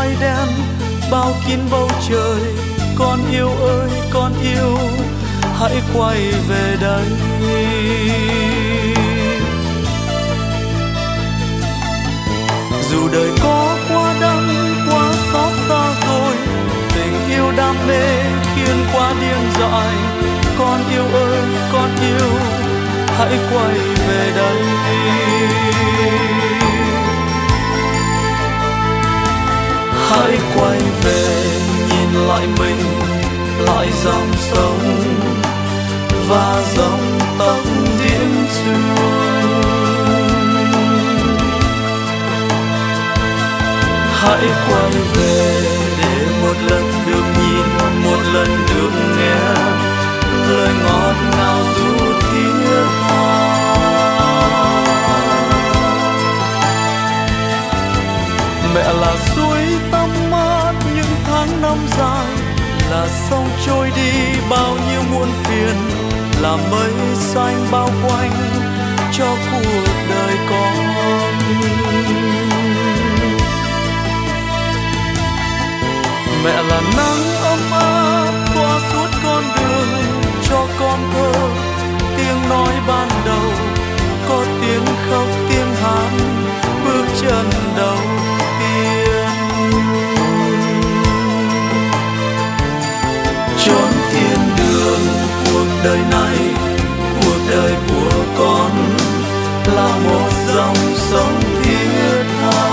mây đen bao kín bầu trời. Con yêu ơi con yêu, hãy quay về đây. Dù đời có quá đắng quá xót xa rồi, tình yêu đam mê khiến quá điên dại. Con yêu ơi con yêu, hãy quay về đây. Hãy quay về nhìn lại mình, lại dòng sông và dòng tóc điểm xưa. Hãy quay về để một lần được nhìn, một lần được nghe lời ngọt ngào ru thiết tha. Mẹ là suối tắm mát những tháng năm dài, là sông trôi đi bao nhiêu muộn phiền, là mây xanh bao quanh cho cuộc đời con. Mẹ là nắng ấm áp tỏa suốt con đường cho con thơ, tiếng nói ban đầu có tiếng khóc tiếng hát bước chân đầu tiên. Chốn thiên đường cuộc đời này, cuộc đời của con là một dòng sông thiết tha.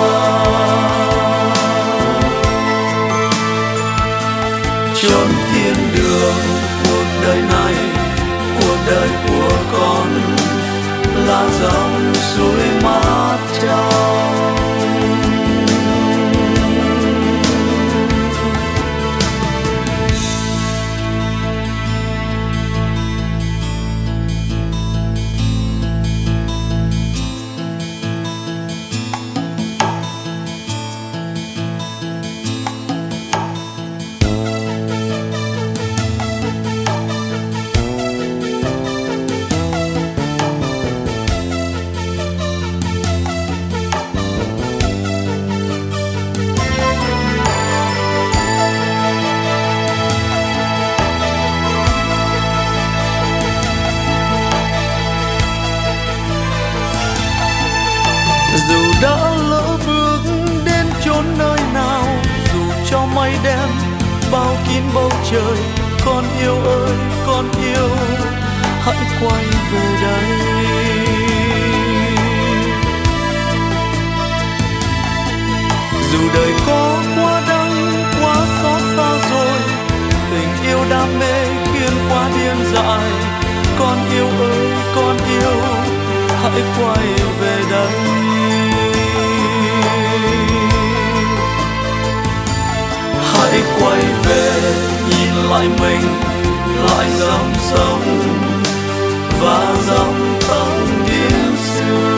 Chốn thiên đường cuộc đời này, cuộc đời của con là dòng suối mát trong. Dù đã lỡ bước đến chốn nơi nào, dù cho mây đen bao kín bầu trời, con yêu ơi con yêu, hãy quay về đây. Dù đời có quá đắng quá xót xa rồi, tình yêu đam mê khiến quá điên dại. Con yêu ơi con yêu, hãy quay về đây. Hãy quay về nhìn lại mình, lại dòng sông và dòng tóc điểm xưa.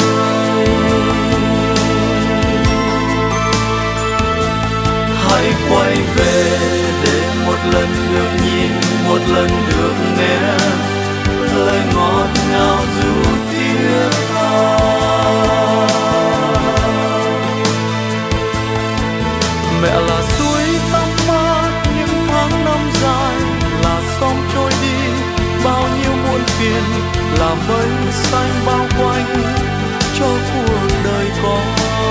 Hãy quay về để một lần được nhìn, một lần được nghe lời ngọt ngào ru thiết tha. Mẹ là suối tắm mát những tháng năm dài, là sông trôi đi bao nhiêu muộn phiền, là mây xanh bao quanh cho cuộc đời con.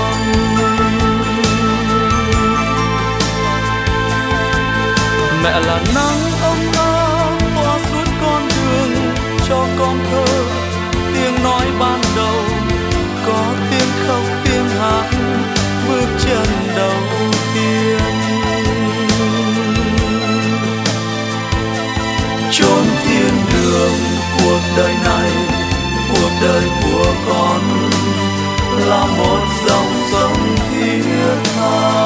Mẹ là nắng ấm áp tỏa suốt con đường cho con thơ, tiếng nói ban đầu có tiếng khóc tiếng hát bước chân đầu tiên. Chốn thiên đường cuộc đời này, cuộc đời của con là một dòng sông thiết tha.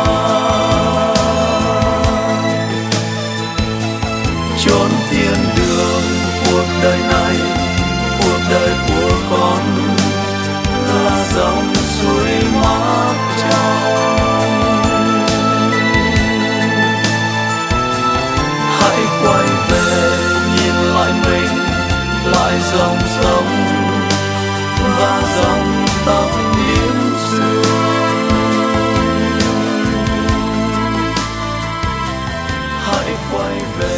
Chốn thiên đường cuộc đời này, cuộc đời của con là dòng suối mát trong. Hãy quay về nhìn lại mình, lại dòng sông và dòng tóc điểm xưa. quay về.